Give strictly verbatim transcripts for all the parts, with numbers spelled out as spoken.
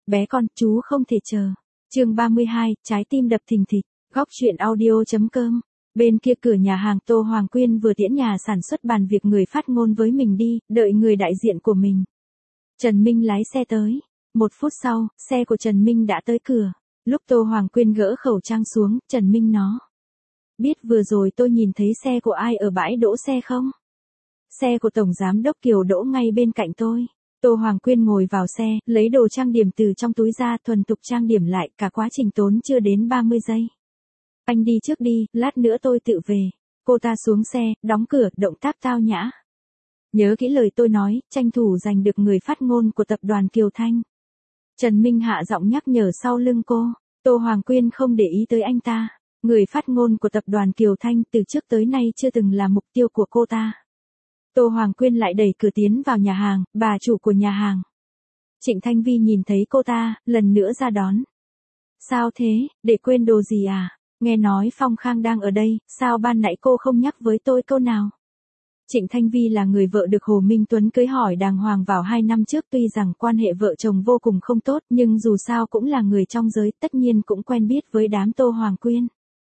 bé con, chú không thể chờ. Chương ba mươi hai, trái tim đập thình thịch. Góc truyện audio.com. Bên kia cửa nhà hàng Tô Hoàng Quyên vừa tiễn nhà sản xuất bàn việc người phát ngôn với mình đi, đợi người đại diện của mình. Trần Minh lái xe tới. Một phút sau, xe của Trần Minh đã tới cửa. Lúc Tô Hoàng Quyên gỡ khẩu trang xuống, Trần Minh nó. Biết vừa rồi tôi nhìn thấy xe của ai ở bãi đỗ xe không? Xe của Tổng Giám đốc Kiều đỗ ngay bên cạnh tôi. Tô Hoàng Quyên ngồi vào xe, lấy đồ trang điểm từ trong túi ra, thuần thục trang điểm lại, cả quá trình tốn chưa đến ba mươi giây. Anh đi trước đi, lát nữa tôi tự về. Cô ta xuống xe, đóng cửa, động tác tao nhã. Nhớ kỹ lời tôi nói, tranh thủ giành được người phát ngôn của tập đoàn Kiều Thanh. Trần Minh hạ giọng nhắc nhở sau lưng cô. Tô Hoàng Quyên không để ý tới anh ta. Người phát ngôn của tập đoàn Kiều Thanh từ trước tới nay chưa từng là mục tiêu của cô ta. Tô Hoàng Quyên lại đẩy cửa tiến vào nhà hàng, bà chủ của nhà hàng. Trịnh Thanh Vi nhìn thấy cô ta, lần nữa ra đón. Sao thế, để quên đồ gì à? Nghe nói Phong Khang đang ở đây, sao ban nãy cô không nhắc với tôi câu nào? Trịnh Thanh Vi là người vợ được Hồ Minh Tuấn cưới hỏi đàng hoàng vào hai năm trước, tuy rằng quan hệ vợ chồng vô cùng không tốt, nhưng dù sao cũng là người trong giới, tất nhiên cũng quen biết với đám Tô Hoàng Quyên.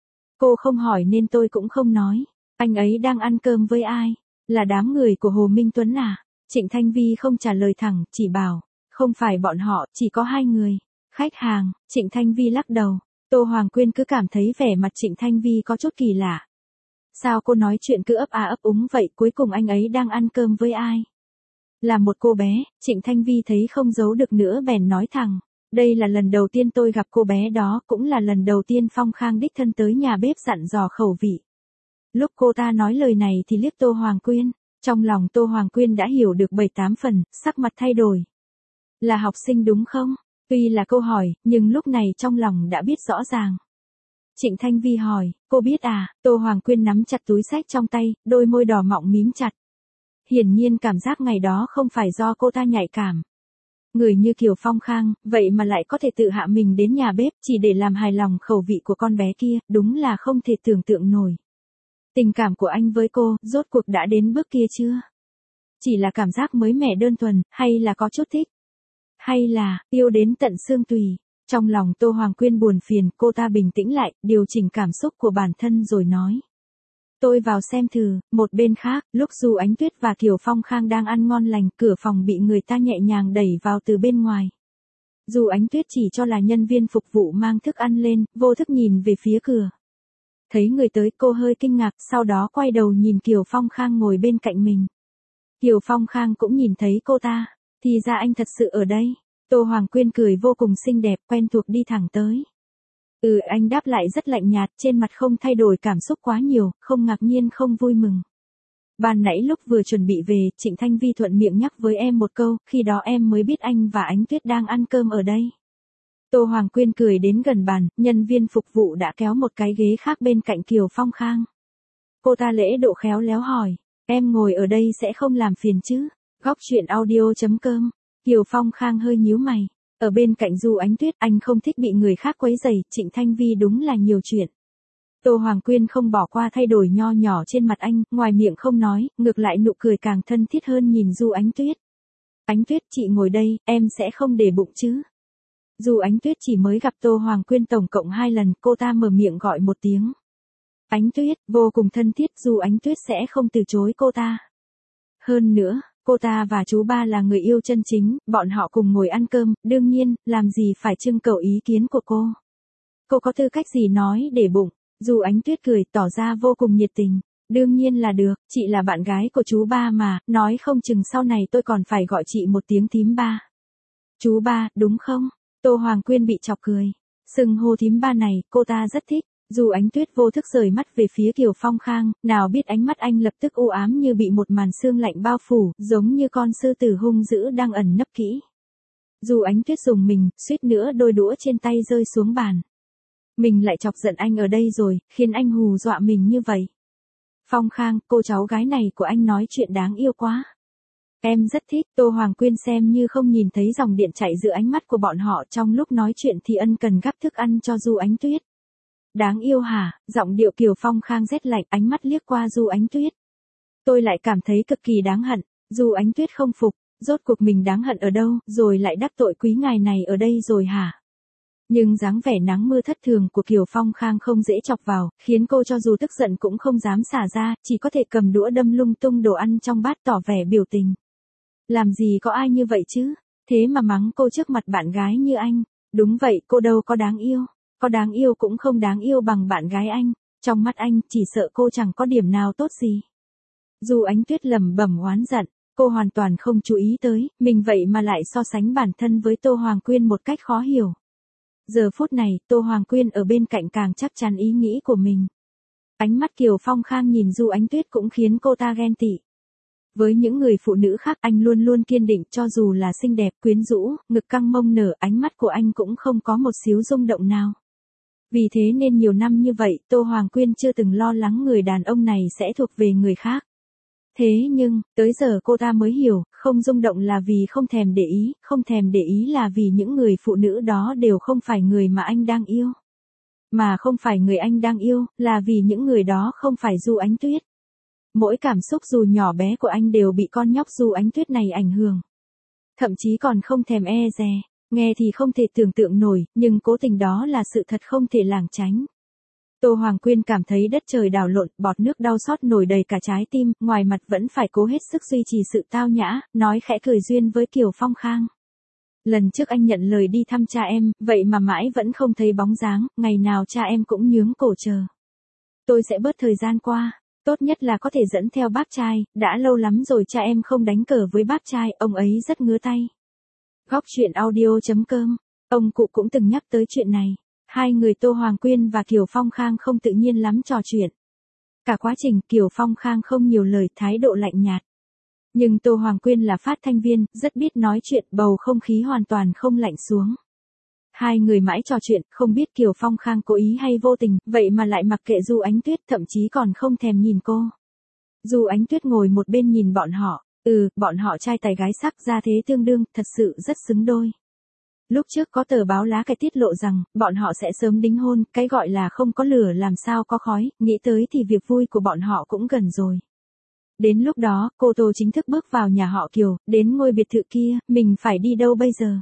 Cô không hỏi nên tôi cũng không nói. Anh ấy đang ăn cơm với ai? Là đám người của Hồ Minh Tuấn à? Trịnh Thanh Vi không trả lời thẳng, chỉ bảo, không phải bọn họ, chỉ có hai người. Khách hàng. Trịnh Thanh Vi lắc đầu. Tô Hoàng Quyên cứ cảm thấy vẻ mặt Trịnh Thanh Vi có chút kỳ lạ. Sao cô nói chuyện cứ ấp à ấp úng vậy, cuối cùng anh ấy đang ăn cơm với ai? Là một cô bé. Trịnh Thanh Vi thấy không giấu được nữa bèn nói thẳng. Đây là lần đầu tiên tôi gặp cô bé đó, cũng là lần đầu tiên Phong Khang đích thân tới nhà bếp dặn dò khẩu vị. Lúc cô ta nói lời này thì liếc Tô Hoàng Quyên. Trong lòng Tô Hoàng Quyên đã hiểu được bảy tám phần, sắc mặt thay đổi. Là học sinh đúng không? Tuy là câu hỏi, nhưng lúc này trong lòng đã biết rõ ràng. Trịnh Thanh Vi hỏi, cô biết à? Tô Hoàng Quyên nắm chặt túi xách trong tay, đôi môi đỏ mọng mím chặt. Hiển nhiên cảm giác ngày đó không phải do cô ta nhạy cảm. Người như Kiều Phong Khang, vậy mà lại có thể tự hạ mình đến nhà bếp chỉ để làm hài lòng khẩu vị của con bé kia, đúng là không thể tưởng tượng nổi. Tình cảm của anh với cô, rốt cuộc đã đến bước kia chưa? Chỉ là cảm giác mới mẻ đơn thuần, hay là có chút thích? Hay là, yêu đến tận xương tùy? Trong lòng Tô Hoàng Quyên buồn phiền, cô ta bình tĩnh lại, điều chỉnh cảm xúc của bản thân rồi nói. Tôi vào xem thử. Một bên khác, lúc Du Ánh Tuyết và Kiều Phong Khang đang ăn ngon lành, cửa phòng bị người ta nhẹ nhàng đẩy vào từ bên ngoài. Du Ánh Tuyết chỉ cho là nhân viên phục vụ mang thức ăn lên, vô thức nhìn về phía cửa. Thấy người tới, cô hơi kinh ngạc, sau đó quay đầu nhìn Kiều Phong Khang ngồi bên cạnh mình. Kiều Phong Khang cũng nhìn thấy cô ta. Thì ra anh thật sự ở đây. Tô Hoàng Quyên cười vô cùng xinh đẹp, quen thuộc đi thẳng tới. Ừ, anh đáp lại rất lạnh nhạt, trên mặt không thay đổi cảm xúc quá nhiều, không ngạc nhiên không vui mừng. Ban nãy lúc vừa chuẩn bị về, Trịnh Thanh Vi thuận miệng nhắc với em một câu, khi đó em mới biết anh và Ánh Tuyết đang ăn cơm ở đây. Tô Hoàng Quyên cười đến gần bàn, nhân viên phục vụ đã kéo một cái ghế khác bên cạnh Kiều Phong Khang. Cô ta lễ độ khéo léo hỏi, em ngồi ở đây sẽ không làm phiền chứ? Góc truyện audio.com. Kiều Phong Khang hơi nhíu mày. Ở bên cạnh Du Ánh Tuyết, anh không thích bị người khác quấy rầy, Trịnh Thanh Vi đúng là nhiều chuyện. Tô Hoàng Quyên không bỏ qua thay đổi nho nhỏ trên mặt anh, ngoài miệng không nói, ngược lại nụ cười càng thân thiết hơn nhìn Du Ánh Tuyết. Ánh Tuyết, chị ngồi đây, em sẽ không để bụng chứ? Du Ánh Tuyết chỉ mới gặp Tô Hoàng Quyên tổng cộng hai lần, cô ta mở miệng gọi một tiếng. Ánh Tuyết, vô cùng thân thiết, Du Ánh Tuyết sẽ không từ chối cô ta. Hơn nữa, cô ta và chú ba là người yêu chân chính, bọn họ cùng ngồi ăn cơm, đương nhiên, làm gì phải trưng cầu ý kiến của cô. Cô có tư cách gì nói để bụng? Du Ánh Tuyết cười, tỏ ra vô cùng nhiệt tình. Đương nhiên là được, chị là bạn gái của chú ba mà, nói không chừng sau này tôi còn phải gọi chị một tiếng thím ba. Chú ba, đúng không? Tô Hoàng Quyên bị chọc cười. Xưng hô thím ba này, cô ta rất thích. Du Ánh Tuyết vô thức rời mắt về phía Kiều Phong Khang, nào biết ánh mắt anh lập tức u ám như bị một màn sương lạnh bao phủ, giống như con sư tử hung dữ đang ẩn nấp kỹ. Du Ánh Tuyết dùng mình, suýt nữa đôi đũa trên tay rơi xuống bàn. Mình lại chọc giận anh ở đây rồi, khiến anh hù dọa mình như vậy. Phong Khang, cô cháu gái này của anh nói chuyện đáng yêu quá. Em rất thích. Tô Hoàng Quyên xem như không nhìn thấy dòng điện chảy giữa ánh mắt của bọn họ, trong lúc nói chuyện thì ân cần gắp thức ăn cho Du Ánh Tuyết. Đáng yêu hả? Giọng điệu Kiều Phong Khang rét lạnh, ánh mắt liếc qua Du Ánh Tuyết. Tôi lại cảm thấy cực kỳ đáng hận. Du Ánh Tuyết không phục. Rốt cuộc mình đáng hận ở đâu, rồi lại đắc tội quý ngài này ở đây rồi hả? Nhưng dáng vẻ nắng mưa thất thường của Kiều Phong Khang không dễ chọc vào, khiến cô cho dù tức giận cũng không dám xả ra, chỉ có thể cầm đũa đâm lung tung đồ ăn trong bát tỏ vẻ biểu tình. Làm gì có ai như vậy chứ? Thế mà mắng cô trước mặt bạn gái như anh. Đúng vậy, cô đâu có đáng yêu. Có đáng yêu cũng không đáng yêu bằng bạn gái anh. Trong mắt anh, chỉ sợ cô chẳng có điểm nào tốt gì. Dù Ánh Tuyết lẩm bẩm oán giận, cô hoàn toàn không chú ý tới, mình vậy mà lại so sánh bản thân với Tô Hoàng Quyên một cách khó hiểu. Giờ phút này, Tô Hoàng Quyên ở bên cạnh càng chắc chắn ý nghĩ của mình. Ánh mắt Kiều Phong Khang nhìn Du Ánh Tuyết cũng khiến cô ta ghen tị. Với những người phụ nữ khác anh luôn luôn kiên định, cho dù là xinh đẹp, quyến rũ, ngực căng mông nở, ánh mắt của anh cũng không có một xíu rung động nào. Vì thế nên nhiều năm như vậy, Tô Hoàng Quyên chưa từng lo lắng người đàn ông này sẽ thuộc về người khác. Thế nhưng, tới giờ cô ta mới hiểu, không rung động là vì không thèm để ý, không thèm để ý là vì những người phụ nữ đó đều không phải người mà anh đang yêu. Mà không phải người anh đang yêu, là vì những người đó không phải Du Ánh Tuyết. Mỗi cảm xúc dù nhỏ bé của anh đều bị con nhóc Du Ánh Tuyết này ảnh hưởng. Thậm chí còn không thèm e dè, nghe thì không thể tưởng tượng nổi, nhưng cố tình đó là sự thật không thể lảng tránh. Tô Hoàng Quyên cảm thấy đất trời đảo lộn, bọt nước đau xót nổi đầy cả trái tim, ngoài mặt vẫn phải cố hết sức duy trì sự tao nhã, nói khẽ cười duyên với Kiều Phong Khang. Lần trước anh nhận lời đi thăm cha em, vậy mà mãi vẫn không thấy bóng dáng, ngày nào cha em cũng nhướng cổ chờ. Tôi sẽ bớt thời gian qua, tốt nhất là có thể dẫn theo bác trai, đã lâu lắm rồi cha em không đánh cờ với bác trai, ông ấy rất ngứa tay. Góc truyện audio chấm com, ông cụ cũng từng nhắc tới chuyện này. Hai người Tô Hoàng Quyên và Kiều Phong Khang không tự nhiên lắm trò chuyện. Cả quá trình Kiều Phong Khang không nhiều lời, thái độ lạnh nhạt. Nhưng Tô Hoàng Quyên là phát thanh viên, rất biết nói chuyện, bầu không khí hoàn toàn không lạnh xuống. Hai người mãi trò chuyện, không biết Kiều Phong Khang cố ý hay vô tình, vậy mà lại mặc kệ Du Ánh Tuyết, thậm chí còn không thèm nhìn cô. Du Ánh Tuyết ngồi một bên nhìn bọn họ, ừ, bọn họ trai tài gái sắc, ra thế tương đương, thật sự rất xứng đôi. Lúc trước có tờ báo lá cải tiết lộ rằng, bọn họ sẽ sớm đính hôn, cái gọi là không có lửa làm sao có khói, nghĩ tới thì việc vui của bọn họ cũng gần rồi. Đến lúc đó, cô Tô chính thức bước vào nhà họ Kiều, đến ngôi biệt thự kia, mình phải đi đâu bây giờ?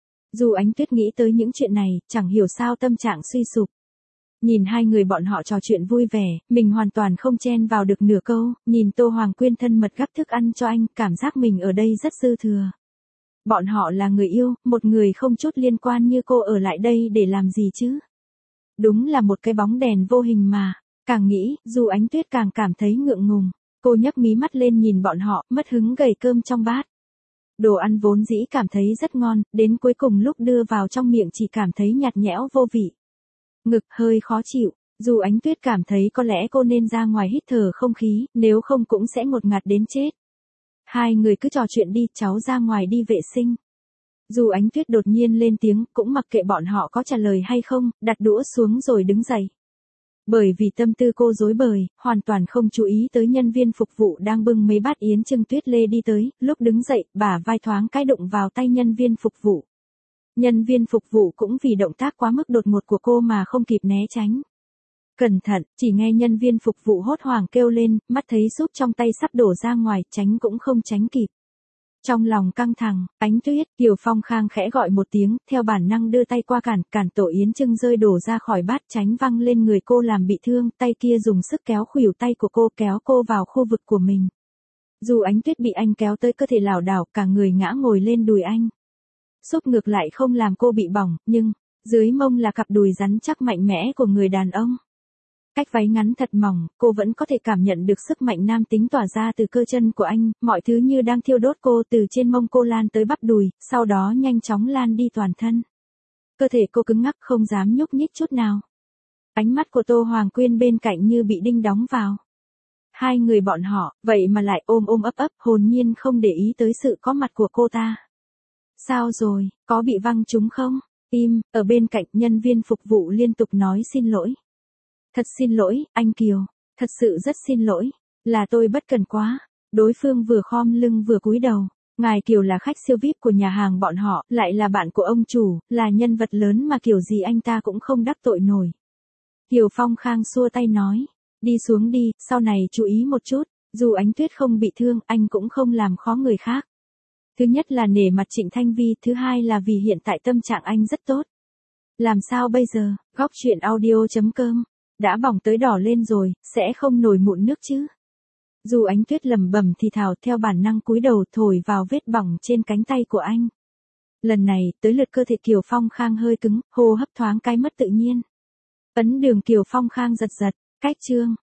Dù Ánh Tuyết nghĩ tới những chuyện này, chẳng hiểu sao tâm trạng suy sụp. Nhìn hai người bọn họ trò chuyện vui vẻ, mình hoàn toàn không chen vào được nửa câu, nhìn Tô Hoàng Quyên thân mật gắp thức ăn cho anh, cảm giác mình ở đây rất dư thừa. Bọn họ là người yêu, một người không chút liên quan như cô ở lại đây để làm gì chứ? Đúng là một cái bóng đèn vô hình mà. Càng nghĩ, dù Ánh Tuyết càng cảm thấy ngượng ngùng. Cô nhấc mí mắt lên nhìn bọn họ, mất hứng gầy cơm trong bát. Đồ ăn vốn dĩ cảm thấy rất ngon, đến cuối cùng lúc đưa vào trong miệng chỉ cảm thấy nhạt nhẽo vô vị. Ngực hơi khó chịu, dù Ánh Tuyết cảm thấy có lẽ cô nên ra ngoài hít thở không khí, nếu không cũng sẽ ngột ngạt đến chết. Hai người cứ trò chuyện đi, cháu ra ngoài đi vệ sinh. Dù Ánh Tuyết đột nhiên lên tiếng, cũng mặc kệ bọn họ có trả lời hay không, đặt đũa xuống rồi đứng dậy. Bởi vì tâm tư cô rối bời, hoàn toàn không chú ý tới nhân viên phục vụ đang bưng mấy bát yến trưng Tuyết Lê đi tới, lúc đứng dậy, bả vai thoáng cái đụng vào tay nhân viên phục vụ. Nhân viên phục vụ cũng vì động tác quá mức đột ngột của cô mà không kịp né tránh. Cẩn thận, chỉ nghe nhân viên phục vụ hốt hoảng kêu lên, mắt thấy súp trong tay sắp đổ ra ngoài, tránh cũng không tránh kịp. Trong lòng căng thẳng, Ánh Tuyết, Kiều Phong Khang khẽ gọi một tiếng, theo bản năng đưa tay qua cản, cản tổ yến trưng rơi đổ ra khỏi bát, tránh văng lên người cô làm bị thương, tay kia dùng sức kéo khuỷu tay của cô, kéo cô vào khu vực của mình. Dù Ánh Tuyết bị anh kéo tới cơ thể lảo đảo, cả người ngã ngồi lên đùi anh. Súp ngược lại không làm cô bị bỏng, nhưng dưới mông là cặp đùi rắn chắc mạnh mẽ của người đàn ông. Cách váy ngắn thật mỏng, cô vẫn có thể cảm nhận được sức mạnh nam tính tỏa ra từ cơ chân của anh, mọi thứ như đang thiêu đốt cô, từ trên mông cô lan tới bắp đùi, sau đó nhanh chóng lan đi toàn thân. Cơ thể cô cứng ngắc không dám nhúc nhích chút nào. Ánh mắt của Tô Hoàng Quyên bên cạnh như bị đinh đóng vào. Hai người bọn họ, vậy mà lại ôm ôm ấp ấp, hồn nhiên không để ý tới sự có mặt của cô ta. Sao rồi, có bị văng trúng không? Im, ở bên cạnh nhân viên phục vụ liên tục nói xin lỗi. Thật xin lỗi, anh Kiều, thật sự rất xin lỗi, là tôi bất cẩn quá. Đối phương vừa khom lưng vừa cúi đầu. Ngài Kiều là khách siêu vi ai pi của nhà hàng bọn họ, lại là bạn của ông chủ, là nhân vật lớn mà kiểu gì anh ta cũng không đắc tội nổi. Kiều Phong Khang xua tay nói, đi xuống đi, sau này chú ý một chút, dù Ánh Tuyết không bị thương, anh cũng không làm khó người khác. Thứ nhất là nể mặt Trịnh Thanh Vi, thứ hai là vì hiện tại tâm trạng anh rất tốt. Làm sao bây giờ, góc chuyện audio chấm com, đã bỏng tới đỏ lên rồi, sẽ không nổi mụn nước chứ? Dù Ánh Tuyết lẩm bẩm thì thào theo bản năng cúi đầu thổi vào vết bỏng trên cánh tay của anh. Lần này, tới lượt cơ thể Kiều Phong Khang hơi cứng, hô hấp thoáng cái mất tự nhiên. Ấn đường Kiều Phong Khang giật giật, cách chương.